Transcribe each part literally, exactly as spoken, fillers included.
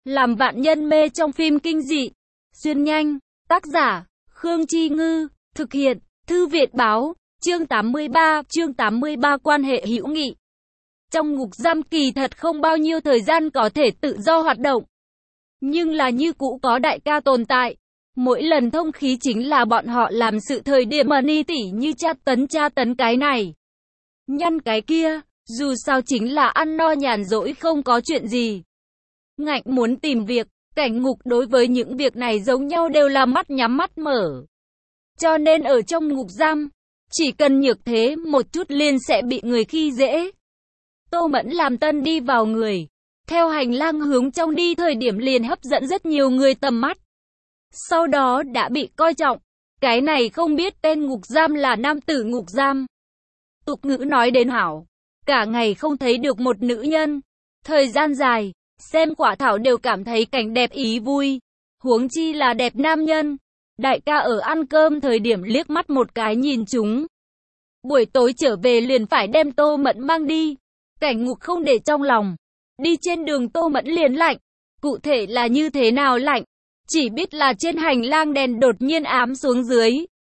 Làm vạn nhân mê trong phim kinh dị. Xuyên nhanh. Tác giả, Khương Chi Ngư. Thực hiện, Thư viện Báo. Chương tám mươi ba, chương tám mươi ba quan hệ hữu nghị. Trong ngục giam kỳ thật không bao nhiêu thời gian có thể tự do hoạt động. Nhưng là như cũ có đại ca tồn tại. Mỗi lần thông khí chính là bọn họ làm sự thời điểm mà ni tỉ như tra tấn tra tấn cái này. Nhăn cái kia, dù sao chính là ăn no nhàn rỗi không có chuyện gì. Ngạnh muốn tìm việc, cảnh ngục đối với những việc này giống nhau đều là mắt nhắm mắt mở. Cho nên ở trong ngục giam, chỉ cần nhược thế một chút liền sẽ bị người khi dễ. Tô Mẫn làm tân đi vào người, theo hành lang hướng trong đi thời điểm liền hấp dẫn rất nhiều người tầm mắt. Sau đó đã bị coi trọng, cái này không biết tên ngục giam là nam tử ngục giam. Tục ngữ nói đến hảo, cả ngày không thấy được một nữ nhân, thời gian dài, xem quả thảo đều cảm thấy cảnh đẹp ý vui, huống chi là đẹp nam nhân. Đại ca ở ăn cơm thời điểm liếc mắt một cái nhìn chúng. Buổi tối trở về liền phải đem Tô Mẫn mang đi. Cảnh ngục không để trong lòng. Đi trên đường Tô Mẫn liền lạnh. Cụ thể là như thế nào lạnh? Chỉ biết là trên hành lang đèn đột nhiên ám xuống dưới.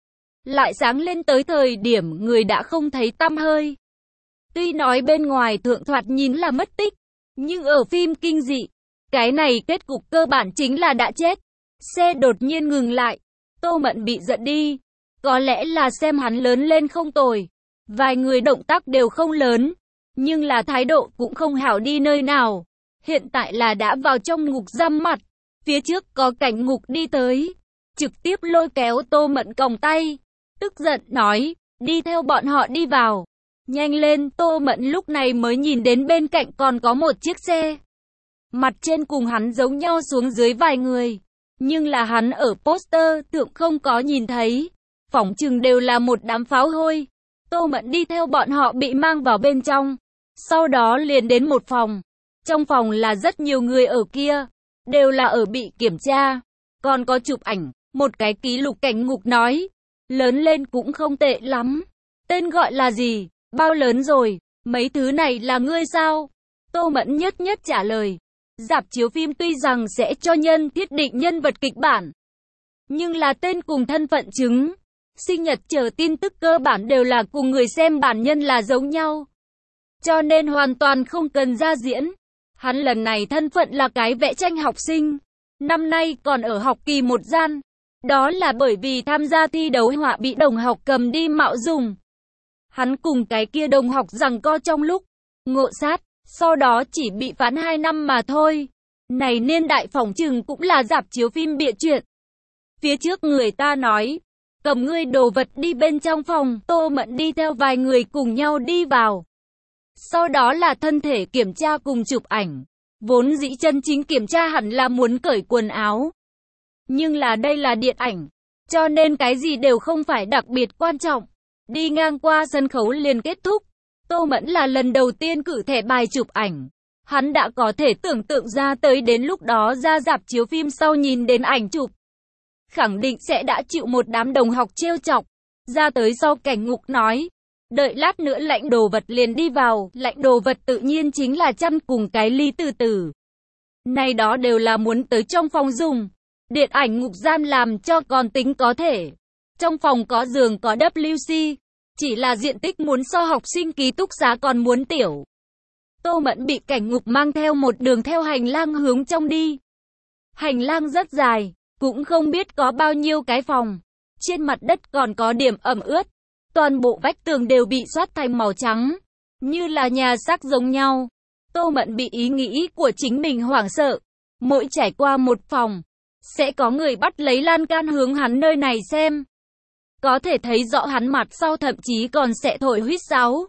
Lại sáng lên tới thời điểm người đã không thấy tăm hơi. Tuy nói bên ngoài thượng thoạt nhìn là mất tích, nhưng ở phim kinh dị, cái này kết cục cơ bản chính là đã chết. Xe đột nhiên ngừng lại. Tô Mẫn bị giận đi. Có lẽ là xem hắn lớn lên không tồi. Vài người động tác đều không lớn, nhưng là thái độ cũng không hảo đi nơi nào. Hiện tại là đã vào trong ngục giam mặt. Phía trước có cảnh ngục đi tới, trực tiếp lôi kéo Tô Mẫn còng tay. Tức giận nói, đi theo bọn họ đi vào. Nhanh lên. Tô Mẫn lúc này mới nhìn đến bên cạnh còn có một chiếc xe. Mặt trên cùng hắn giống nhau xuống dưới vài người. Nhưng là hắn ở poster thượng không có nhìn thấy. Phỏng chừng đều là một đám pháo hôi. Tô Mẫn đi theo bọn họ bị mang vào bên trong. Sau đó liền đến một phòng. Trong phòng là rất nhiều người ở kia. Đều là ở bị kiểm tra. Còn có chụp ảnh. Một cái ký lục cảnh ngục nói. Lớn lên cũng không tệ lắm. Tên gọi là gì? Bao lớn rồi? Mấy thứ này là ngươi sao? Tô Mẫn nhất nhất trả lời. Rạp chiếu phim tuy rằng sẽ cho nhân thiết định nhân vật kịch bản, nhưng là tên cùng thân phận chứng, sinh nhật chờ tin tức cơ bản đều là cùng người xem bản nhân là giống nhau. Cho nên hoàn toàn không cần ra diễn. Hắn lần này thân phận là cái vẽ tranh học sinh. Năm nay còn ở học kỳ một gian. Đó là bởi vì tham gia thi đấu họa bị đồng học cầm đi mạo dùng. Hắn cùng cái kia đồng học giằng co trong lúc ngộ sát. Sau đó chỉ bị phán hai năm mà thôi. Này niên đại phỏng chừng cũng là rạp chiếu phim bịa chuyện. Phía trước người ta nói, cầm ngươi đồ vật đi bên trong phòng. Tô Mẫn đi theo vài người cùng nhau đi vào. Sau đó là thân thể kiểm tra cùng chụp ảnh. Vốn dĩ chân chính kiểm tra hẳn là muốn cởi quần áo. Nhưng là đây là điện ảnh, cho nên cái gì đều không phải đặc biệt quan trọng. Đi ngang qua sân khấu liền kết thúc. Tô Mẫn là lần đầu tiên cử thẻ bài chụp ảnh. Hắn đã có thể tưởng tượng ra tới đến lúc đó ra rạp chiếu phim sau nhìn đến ảnh chụp. Khẳng định sẽ đã chịu một đám đồng học trêu chọc. Ra tới sau cảnh ngục nói. Đợi lát nữa lãnh đồ vật liền đi vào. Lãnh đồ vật tự nhiên chính là chăn cùng cái ly từ từ. Này đó đều là muốn tới trong phòng dùng. Điện ảnh ngục giam làm cho còn tính có thể. Trong phòng có giường có W C. Chỉ là diện tích muốn so học sinh ký túc xá còn muốn tiểu. Tô Mẫn bị cảnh ngục mang theo một đường theo hành lang hướng trong đi. Hành lang rất dài, cũng không biết có bao nhiêu cái phòng. Trên mặt đất còn có điểm ẩm ướt. Toàn bộ vách tường đều bị xoát thành màu trắng, như là nhà xác giống nhau. Tô Mẫn bị ý nghĩ của chính mình hoảng sợ. Mỗi trải qua một phòng, sẽ có người bắt lấy lan can hướng hắn nơi này xem. Có thể thấy rõ hắn mặt sau thậm chí còn sẽ thổi huýt sáo.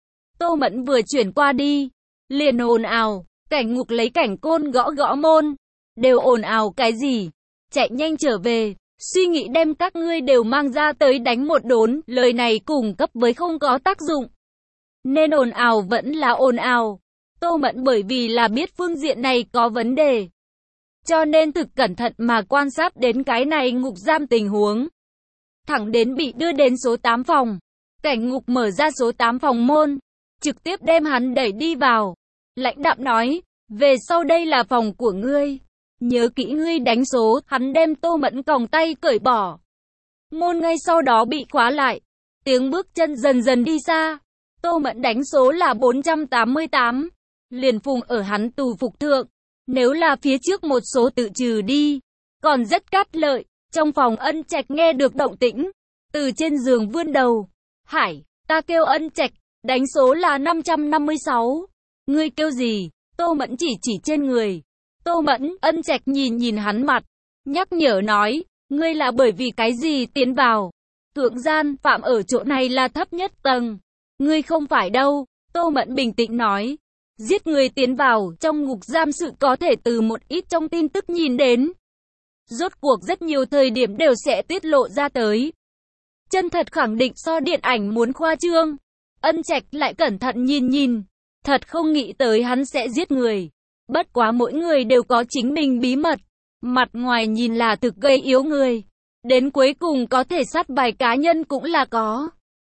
Tô Mẫn vừa chuyển qua đi, liền ồn ào, cảnh ngục lấy cảnh côn gõ gõ môn. Đều ồn ào cái gì? Chạy nhanh trở về, suy nghĩ đem các ngươi đều mang ra tới đánh một đốn. Lời này cùng cấp với không có tác dụng. Nên ồn ào vẫn là ồn ào. Tô Mẫn bởi vì là biết phương diện này có vấn đề, cho nên thực cẩn thận mà quan sát đến cái này ngục giam tình huống. Thẳng đến bị đưa đến số tám phòng. Cảnh ngục mở ra số tám phòng môn, trực tiếp đem hắn đẩy đi vào. Lãnh đạm nói, Về sau đây là phòng của ngươi. Nhớ kỹ ngươi đánh số, hắn đem Tô Mẫn còng tay cởi bỏ. Môn ngay sau đó bị khóa lại. Tiếng bước chân dần dần đi xa. Tô Mẫn đánh số là bốn trăm tám mươi tám. Liền phùng ở hắn tù phục thượng. Nếu là phía trước một số tự trừ đi. Còn rất cát lợi. Trong phòng Ân Trạch nghe được động tĩnh. Từ trên giường vươn đầu. Hải, ta kêu Ân Trạch. Đánh số là năm trăm năm mươi sáu. Ngươi kêu gì? Tô Mẫn chỉ chỉ trên người. Tô Mẫn, Ân Trạch nhìn nhìn hắn mặt. Nhắc nhở nói. Ngươi là bởi vì cái gì tiến vào? Thượng gian, phạm ở chỗ này là thấp nhất tầng. Ngươi không phải đâu. Tô Mẫn bình tĩnh nói. Giết người tiến vào, trong ngục giam sự có thể từ một ít trong tin tức nhìn đến. Rốt cuộc rất nhiều thời điểm đều sẽ tiết lộ ra tới. Chân thật khẳng định so điện ảnh muốn khoa trương. Ân Trạch lại cẩn thận nhìn nhìn. Thật không nghĩ tới hắn sẽ giết người. Bất quá mỗi người đều có chính mình bí mật. Mặt ngoài nhìn là thực gây yếu người. Đến cuối cùng có thể sát vài cá nhân cũng là có.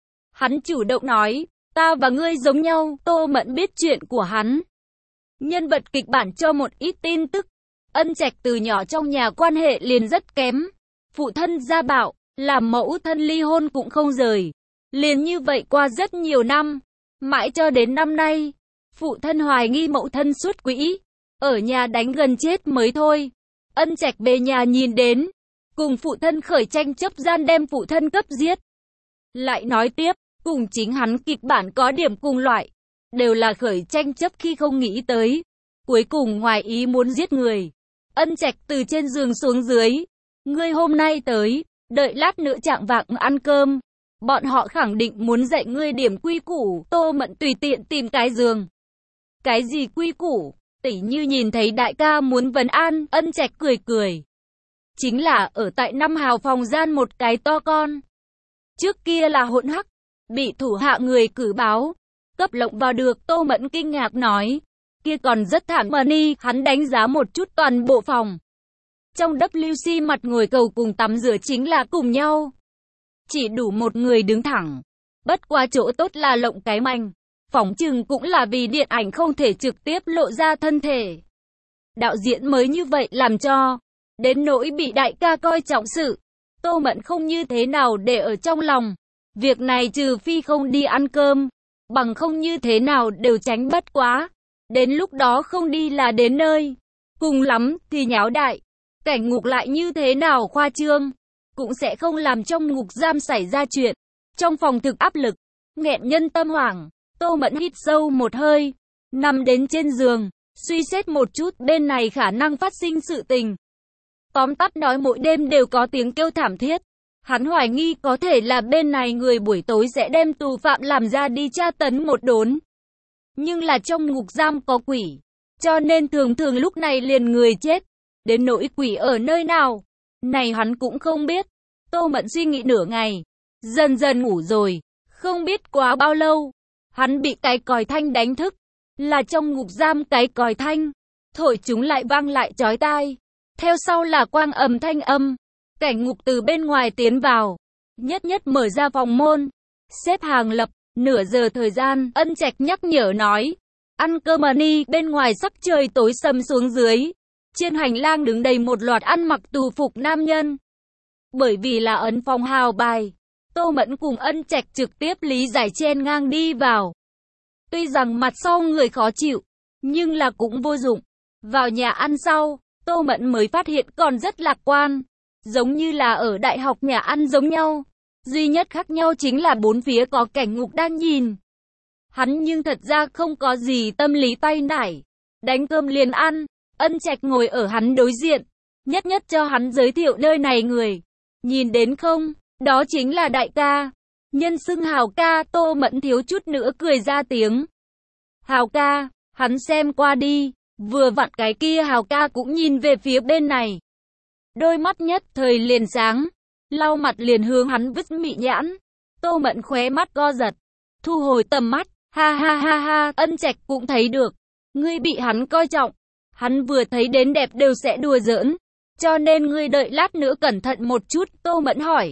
Hắn chủ động nói, ta và ngươi giống nhau. Tô Mẫn biết chuyện của hắn. Nhân vật kịch bản cho một ít tin tức. Ân Trạch từ nhỏ trong nhà quan hệ liền rất kém. Phụ thân gia bạo, làm mẫu thân ly hôn cũng không rời. Liền như vậy qua rất nhiều năm. Mãi cho đến năm nay, phụ thân hoài nghi mẫu thân xuất quỹ. Ở nhà đánh gần chết mới thôi. Ân Trạch về nhà nhìn đến. Cùng phụ thân khởi tranh chấp gian đem phụ thân cấp giết. Lại nói tiếp, cùng chính hắn kịch bản có điểm cùng loại. Đều là khởi tranh chấp khi không nghĩ tới. Cuối cùng ngoài ý muốn giết người. Ân Trạch từ trên giường xuống dưới. Ngươi hôm nay tới, đợi lát nữa chạng vạng ăn cơm. Bọn họ khẳng định muốn dạy ngươi điểm quy củ. Tô Mẫn tùy tiện tìm cái giường. Cái gì quy củ? Tỉ như nhìn thấy đại ca muốn vấn an. Ân Trạch cười cười. Chính là ở tại năm hào phòng gian một cái to con. Trước kia là hỗn hắc. Bị thủ hạ người cử báo. Cấp lộng vào được. Tô Mẫn kinh ngạc nói. Kia còn rất thảm money. Hắn đánh giá một chút toàn bộ phòng. Trong W C mặt ngồi cầu cùng tắm rửa chính là cùng nhau. Chỉ đủ một người đứng thẳng. Bất qua chỗ tốt là lộng cái manh. Phỏng chừng cũng là vì điện ảnh không thể trực tiếp lộ ra thân thể. Đạo diễn mới như vậy làm cho. Đến nỗi bị đại ca coi trọng sự. Tô Mẫn không như thế nào để ở trong lòng. Việc này trừ phi không đi ăn cơm. Bằng không như thế nào đều tránh bất quá. Đến lúc đó không đi là đến nơi. Cùng lắm thì nháo đại. Cảnh ngục lại như thế nào khoa trương. Cũng sẽ không làm trong ngục giam xảy ra chuyện. Trong phòng thực áp lực. Nghẹn nhân tâm hoảng. Tô Mẫn hít sâu một hơi. Nằm đến trên giường. Suy xét một chút bên này khả năng phát sinh sự tình. Tóm tắt nói mỗi đêm đều có tiếng kêu thảm thiết. Hắn hoài nghi có thể là bên này người buổi tối sẽ đem tù phạm làm ra đi tra tấn một đốn. Nhưng là trong ngục giam có quỷ. Cho nên thường thường lúc này liền người chết. Đến nỗi quỷ ở nơi nào. Này hắn cũng không biết. Tô Mẫn suy nghĩ nửa ngày. Dần dần ngủ rồi. Không biết quá bao lâu. Hắn bị cái còi thanh đánh thức. Là trong ngục giam cái còi thanh. Thổi chúng lại vang lại chói tai. Theo sau là quang ầm thanh âm. Cảnh ngục từ bên ngoài tiến vào. Nhất nhất mở ra phòng môn. Xếp hàng lập. Nửa giờ thời gian. Ân Trạch nhắc nhở nói. Ăn cơm đi. Bên ngoài sắc trời tối sầm xuống dưới. Trên hành lang đứng đầy một loạt ăn mặc tù phục nam nhân. Bởi vì là ấn phòng hào bài. Tô Mẫn cùng Ân Trạch trực tiếp lý giải chen ngang đi vào. Tuy rằng mặt sau người khó chịu. Nhưng là cũng vô dụng. Vào nhà ăn sau. Tô Mẫn mới phát hiện còn rất lạc quan. Giống như là ở đại học nhà ăn giống nhau. Duy nhất khác nhau chính là bốn phía có cảnh ngục đang nhìn. Hắn nhưng thật ra không có gì tâm lý tay nải. Đánh cơm liền ăn. Ân Trạch ngồi ở hắn đối diện. Nhất nhất cho hắn giới thiệu nơi này người. Nhìn đến không? Đó chính là đại ca. Nhân xưng Hào ca. Tô Mẫn thiếu chút nữa cười ra tiếng. Hào ca. Hắn xem qua đi. Vừa vặn cái kia Hào ca cũng nhìn về phía bên này. Đôi mắt nhất thời liền sáng. Lau mặt liền hướng hắn vứt mị nhãn. Tô Mẫn khóe mắt co giật. Thu hồi tầm mắt. Ha ha ha ha. Ân Trạch cũng thấy được. Ngươi bị hắn coi trọng. Hắn vừa thấy đến đẹp đều sẽ đùa giỡn. Cho nên ngươi đợi lát nữa cẩn thận một chút. Tô Mẫn hỏi.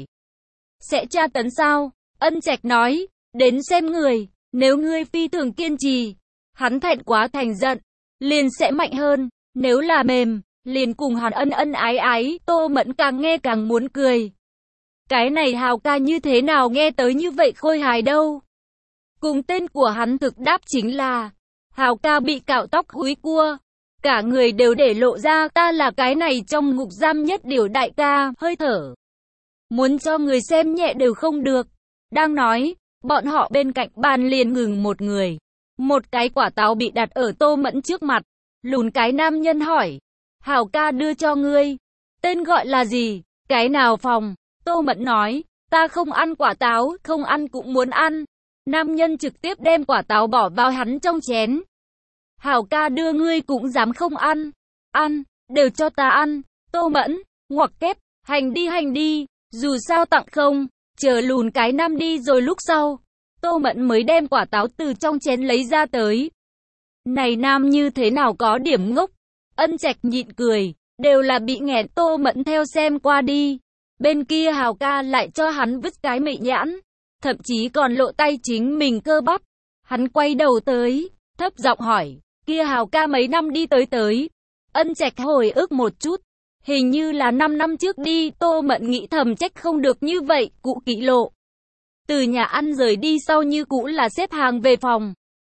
Sẽ tra tấn sao? Ân Trạch nói. Đến xem người. Nếu ngươi phi thường kiên trì. Hắn thẹn quá thành giận. liền sẽ mạnh hơn. Nếu là mềm, liền cùng hắn ân ân ái ái. Tô Mẫn càng nghe càng muốn cười. Cái này Hào ca như thế nào nghe tới như vậy khôi hài đâu. Cùng tên của hắn thực đáp chính là Hào ca bị cạo tóc húi cua. Cả người đều để lộ ra ta là cái này trong ngục giam nhất điều đại ca, hơi thở. Muốn cho người xem nhẹ đều không được. Đang nói, bọn họ bên cạnh bàn liền ngừng một người. Một cái quả táo bị đặt ở Tô Mẫn trước mặt. Lùn cái nam nhân hỏi. Hào ca đưa cho ngươi. Tên gọi là gì? Cái nào phòng? Tô Mẫn nói. Ta không ăn quả táo, không ăn cũng muốn ăn. Nam nhân trực tiếp đem quả táo bỏ vào hắn trong chén. Hào ca đưa ngươi cũng dám không ăn. Ăn, đều cho ta ăn. Tô Mẫn, ngoặc kép, hành đi hành đi. Dù sao tặng không, chờ lùn cái nam đi rồi lúc sau. Tô Mẫn mới đem quả táo từ trong chén lấy ra tới. Này nam như thế nào có điểm ngốc. Ân Trạch nhịn cười, đều là bị nghẹn. Tô Mẫn theo xem qua đi. Bên kia Hào ca lại cho hắn vứt cái mị nhãn. Thậm chí còn lộ tay chính mình cơ bắp. Hắn quay đầu tới, thấp giọng hỏi, kia Hào ca mấy năm đi tới tới. Ân Trạch hồi ức một chút. Hình như là năm năm trước đi. Tô Mẫn nghĩ thầm trách không được như vậy, cụ kỵ lộ. Từ nhà ăn rời đi sau như cũ là xếp hàng về phòng.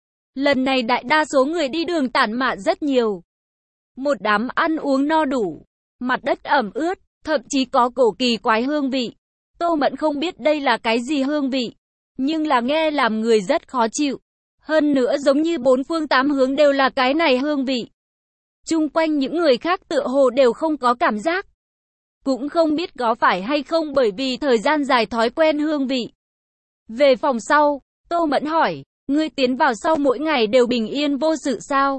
Lần này đại đa số người đi đường tản mạn rất nhiều. Một đám ăn uống no đủ. Mặt đất ẩm ướt, thậm chí có cổ kỳ quái hương vị. Tô Mẫn không biết đây là cái gì hương vị. Nhưng là nghe làm người rất khó chịu. Hơn nữa giống như bốn phương tám hướng đều là cái này hương vị. Chung quanh những người khác tựa hồ đều không có cảm giác. Cũng không biết có phải hay không bởi vì thời gian dài thói quen hương vị. Về phòng sau, Tô Mẫn hỏi, ngươi tiến vào sau mỗi ngày đều bình yên vô sự sao?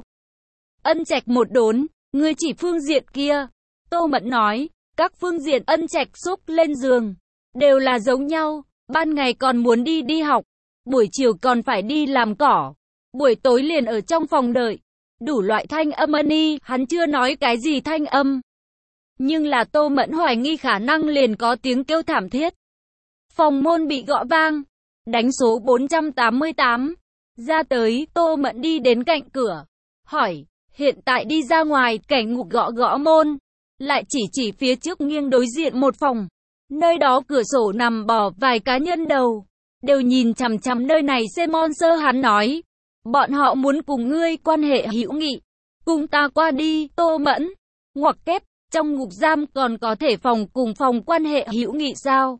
Ân Trạch một đốn, ngươi chỉ phương diện kia. Tô Mẫn nói, các phương diện Ân Trạch xúc lên giường, đều là giống nhau. Ban ngày còn muốn đi đi học, buổi chiều còn phải đi làm cỏ, buổi tối liền ở trong phòng đợi. Đủ loại thanh âm ân y, hắn chưa nói cái gì thanh âm. Nhưng là Tô Mẫn hoài nghi khả năng liền có tiếng kêu thảm thiết. Phòng môn bị gõ vang. Đánh số bốn trăm tám mươi tám. Ra tới, Tô Mẫn đi đến cạnh cửa. Hỏi, hiện tại đi ra ngoài, cảnh ngục gõ gõ môn. Lại chỉ chỉ phía trước nghiêng đối diện một phòng. Nơi đó cửa sổ nằm bò vài cá nhân đầu. Đều nhìn chằm chằm nơi này xem monster hắn nói. Bọn họ muốn cùng ngươi quan hệ hữu nghị. Cùng ta qua đi, Tô Mẫn. Ngoặc kép, trong ngục giam còn có thể phòng cùng phòng quan hệ hữu nghị sao?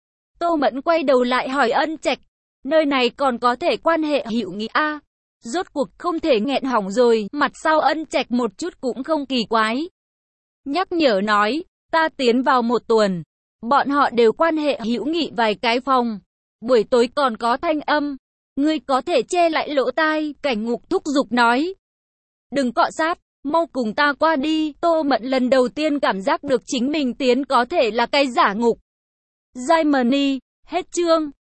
Tô Mẫn quay đầu lại hỏi Ân Trạch. Nơi này còn có thể quan hệ hữu nghị a? À, rốt cuộc không thể nghẹn hỏng rồi. Mặt sau Ân Trạch một chút cũng không kỳ quái. Nhắc nhở nói, ta tiến vào một tuần. Bọn họ đều quan hệ hữu nghị vài cái phòng. Buổi tối còn có thanh âm. Ngươi có thể che lại lỗ tai, cảnh ngục thúc giục nói. Đừng cọ sát, mau cùng ta qua đi. Tô Mẫn lần đầu tiên cảm giác được chính mình tiến có thể là cái giả ngục. Germany, hết chương.